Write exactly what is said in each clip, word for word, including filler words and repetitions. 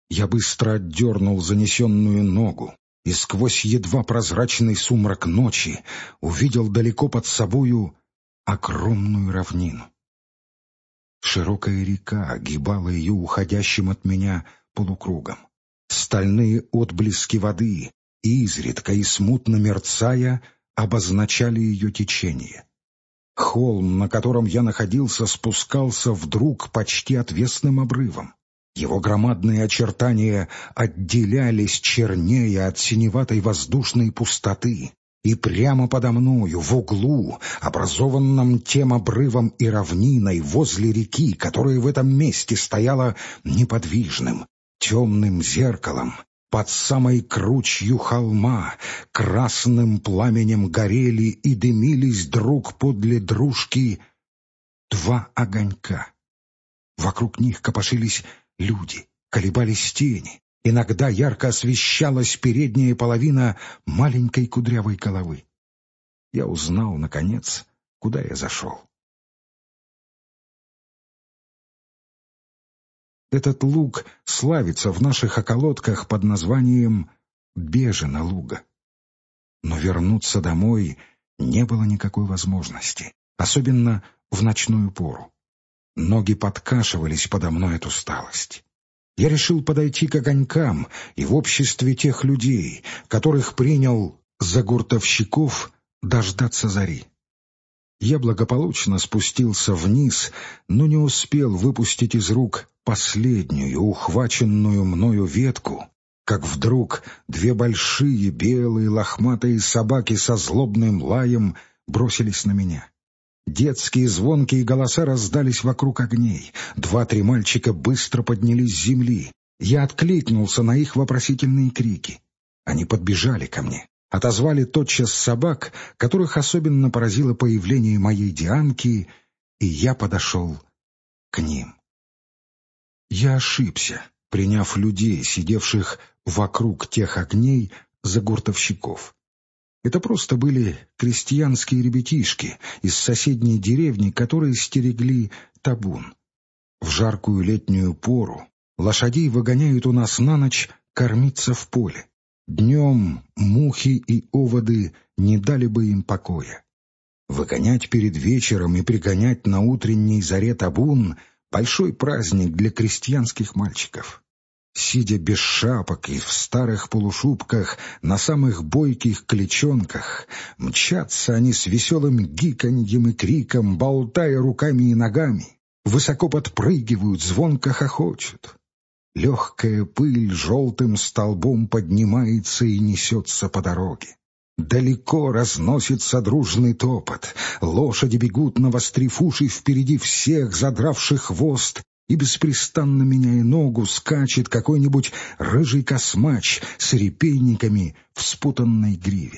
Я быстро отдернул занесенную ногу и сквозь едва прозрачный сумрак ночи увидел далеко под собою огромную равнину. Широкая река огибала ее уходящим от меня полукругом. Стальные отблески воды, изредка и смутно мерцая, обозначали ее течение. Холм, на котором я находился, спускался вдруг почти отвесным обрывом. Его громадные очертания отделялись чернее от синеватой воздушной пустоты, и прямо подо мною, в углу, образованном тем обрывом и равниной возле реки, которая в этом месте стояла неподвижным, темным зеркалом, под самой кручью холма, красным пламенем горели и дымились друг подле дружки два огонька. Вокруг них копошились люди, колебались тени. Иногда ярко освещалась передняя половина маленькой кудрявой головы. Я узнал, наконец, куда я зашел. Этот луг славится в наших околотках под названием Бежина луга. Но вернуться домой не было никакой возможности, особенно в ночную пору. Ноги подкашивались подо мной от усталости. Я решил подойти к огонькам и в обществе тех людей, которых принял за гуртовщиков, дождаться зари. Я благополучно спустился вниз, но не успел выпустить из рук последнюю, ухваченную мною ветку, как вдруг две большие белые лохматые собаки со злобным лаем бросились на меня. Детские звонкие голоса раздались вокруг огней. Два-три мальчика быстро поднялись с земли. Я откликнулся на их вопросительные крики. Они подбежали ко мне, отозвали тотчас собак, которых особенно поразило появление моей Дианки, и я подошел к ним. Я ошибся, приняв людей, сидевших вокруг тех огней, за гуртовщиков. Это просто были крестьянские ребятишки из соседней деревни, которые стерегли табун. В жаркую летнюю пору лошадей выгоняют у нас на ночь кормиться в поле. Днем мухи и оводы не дали бы им покоя. Выгонять перед вечером и пригонять на утренней заре табун — большой праздник для крестьянских мальчиков. Сидя без шапок и в старых полушубках на самых бойких клячонках, мчатся они с веселым гиканьем и криком, болтая руками и ногами, высоко подпрыгивают, звонко хохочут. Легкая пыль желтым столбом поднимается и несется по дороге. Далеко разносится дружный топот, лошади бегут, навострив уши впереди всех, задравших хвост, и беспрестанно меняя ногу скачет какой-нибудь рыжий космач с репейниками в спутанной гриве.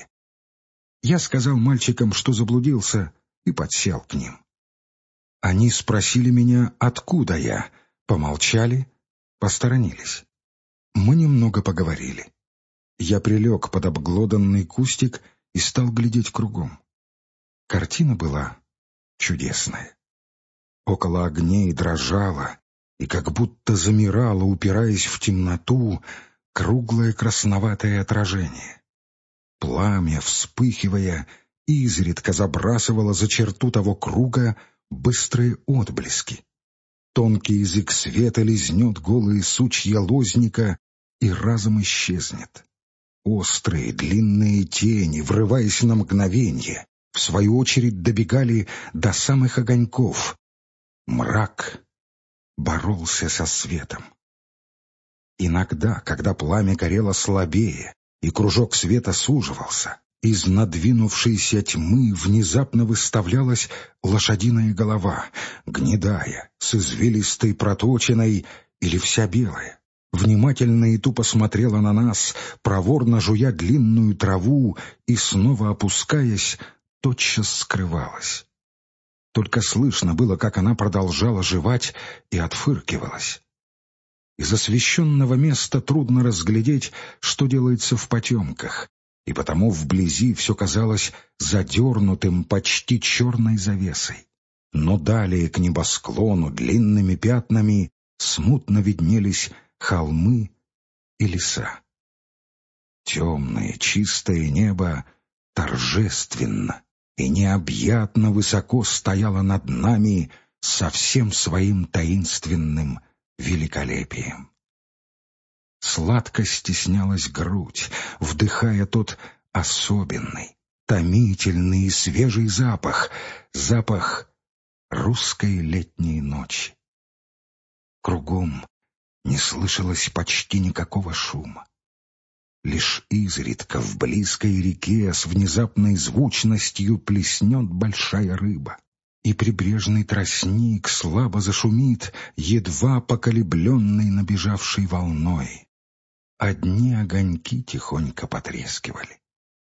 Я сказал мальчикам, что заблудился, и подсел к ним. Они спросили меня, откуда я, помолчали, посторонились. Мы немного поговорили. Я прилег под обглоданный кустик и стал глядеть кругом. Картина была чудесная. Около огней дрожала и как будто замирала, упираясь в темноту, круглое красноватое отражение. Пламя, вспыхивая, изредка забрасывало за черту того круга быстрые отблески. Тонкий язык света лизнет голые сучья лозника и разом исчезнет. Острые длинные тени, врываясь на мгновенье, в свою очередь добегали до самых огоньков. Мрак боролся со светом. Иногда, когда пламя горело слабее и кружок света суживался, из надвинувшейся тьмы внезапно выставлялась лошадиная голова, гнедая, с извилистой проточиной или вся белая. Внимательно и тупо смотрела на нас, проворно жуя длинную траву и, снова опускаясь, тотчас скрывалась. Только слышно было, как она продолжала жевать и отфыркивалась. Из освещенного места трудно разглядеть, что делается в потемках, и потому вблизи все казалось задернутым почти черной завесой. Но далее к небосклону длинными пятнами смутно виднелись холмы и леса. Темное, чистое небо торжественно и необъятно высоко стояло над нами со всем своим таинственным великолепием. Сладко стеснялась грудь, вдыхая тот особенный, томительный и свежий запах, запах русской летней ночи. Кругом не слышалось почти никакого шума. Лишь изредка в близкой реке с внезапной звучностью плеснет большая рыба, и прибрежный тростник слабо зашумит, едва поколебленный набежавшей волной. Одни огоньки тихонько потрескивали.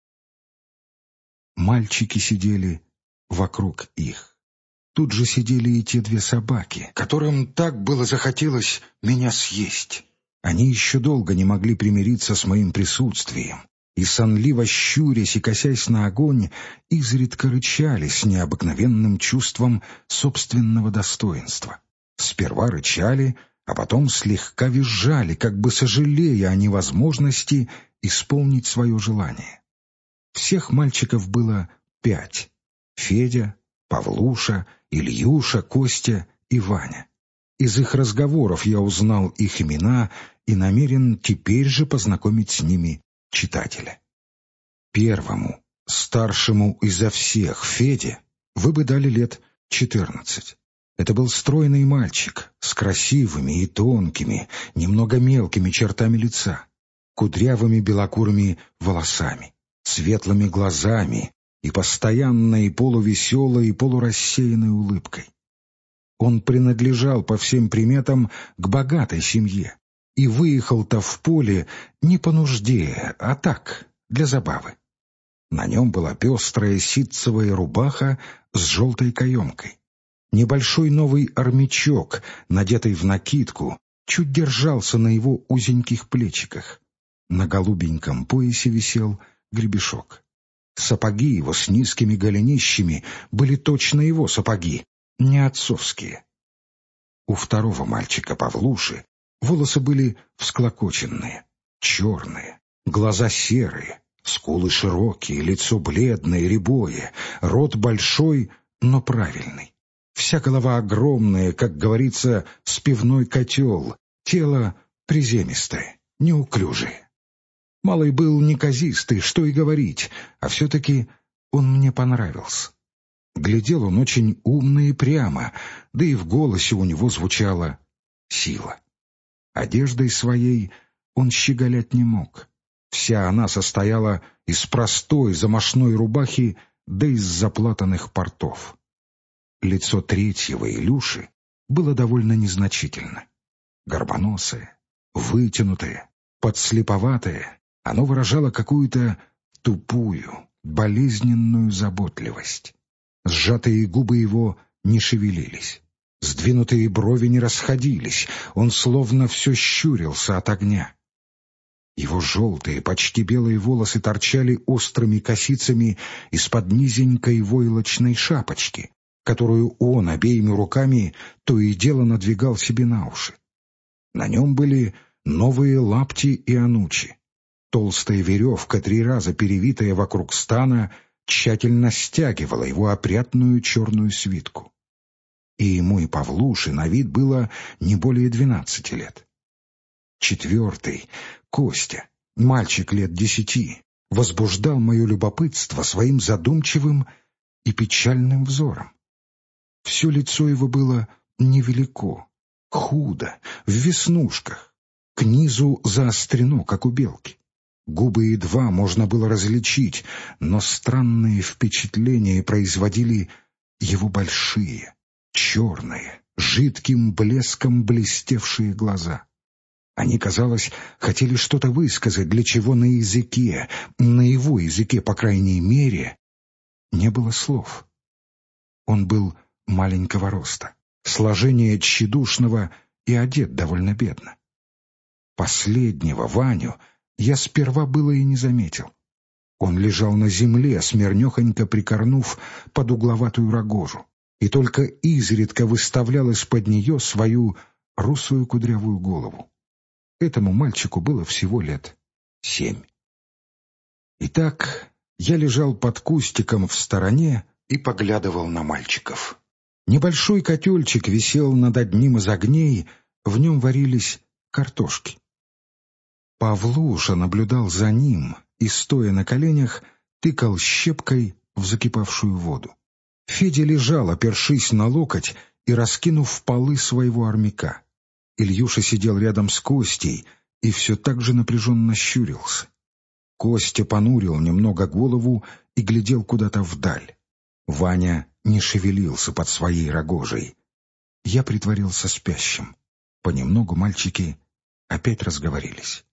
Мальчики сидели вокруг их. Тут же сидели и те две собаки, которым так было захотелось меня съесть. Они еще долго не могли примириться с моим присутствием, и, сонливо щурясь и косясь на огонь, изредка рычали с необыкновенным чувством собственного достоинства. Сперва рычали, а потом слегка визжали, как бы сожалея о невозможности исполнить свое желание. Всех мальчиков было пять: Федя, Павлуша, Ильюша, Костя и Ваня. Из их разговоров я узнал их имена и намерен теперь же познакомить с ними читателя. Первому, старшему изо всех, Феде, вы бы дали лет четырнадцать. Это был стройный мальчик с красивыми и тонкими, немного мелкими чертами лица, кудрявыми белокурыми волосами, светлыми глазами и постоянной полувеселой и полурассеянной улыбкой. Он принадлежал по всем приметам к богатой семье и выехал-то в поле не по нужде, а так, для забавы. На нем была пестрая ситцевая рубаха с желтой каемкой. Небольшой новый армячок, надетый в накидку, чуть держался на его узеньких плечиках. На голубеньком поясе висел гребешок. Сапоги его с низкими голенищами были точно его сапоги, не отцовские. У второго мальчика, Павлуши, волосы были всклокоченные, черные, глаза серые, скулы широкие, лицо бледное, рябое, рот большой, но правильный. Вся голова огромная, как говорится, с пивной котел, тело приземистое, неуклюжее. Малый был неказистый, что и говорить, а все-таки он мне понравился. Глядел он очень умно и прямо, да и в голосе у него звучала сила. Одеждой своей он щеголять не мог. Вся она состояла из простой замашной рубахи да из заплатанных портов. Лицо третьего, Илюши, было довольно незначительно. Горбоносое, вытянутое, подслеповатое, оно выражало какую-то тупую, болезненную заботливость. Сжатые губы его не шевелились, сдвинутые брови не расходились, он словно все щурился от огня. Его желтые, почти белые волосы торчали острыми косицами из-под низенькой войлочной шапочки, которую он обеими руками то и дело надвигал себе на уши. На нем были новые лапти и анучи. Толстая веревка, три раза перевитая вокруг стана, тщательно стягивала его опрятную черную свитку. И ему, и Павлуше на вид было не более двенадцати лет. Четвертый, Костя, мальчик лет десяти, возбуждал мое любопытство своим задумчивым и печальным взором. Все лицо его было невелико, худо, в веснушках, к низу заострено, как у белки. Губы едва можно было различить, но странные впечатления производили его большие, черные, жидким блеском блестевшие глаза. Они, казалось, хотели что-то высказать, для чего на языке, на его языке, по крайней мере, не было слов. Он был маленького роста, сложения тщедушного и одет довольно бедно. Последнего, Ваню, я сперва было и не заметил. Он лежал на земле, смирнехонько прикорнув под угловатую рогожу, и только изредка выставлял из-под нее свою русую кудрявую голову. Этому мальчику было всего лет семь. Итак, я лежал под кустиком в стороне и поглядывал на мальчиков. Небольшой котельчик висел над одним из огней, в нем варились картошки. Павлуша наблюдал за ним и, стоя на коленях, тыкал щепкой в закипавшую воду. Федя лежал, опершись на локоть и раскинув полы своего армяка. Ильюша сидел рядом с Костей и все так же напряженно щурился. Костя понурил немного голову и глядел куда-то вдаль. Ваня не шевелился под своей рогожей. Я притворился спящим. Понемногу мальчики опять разговорились.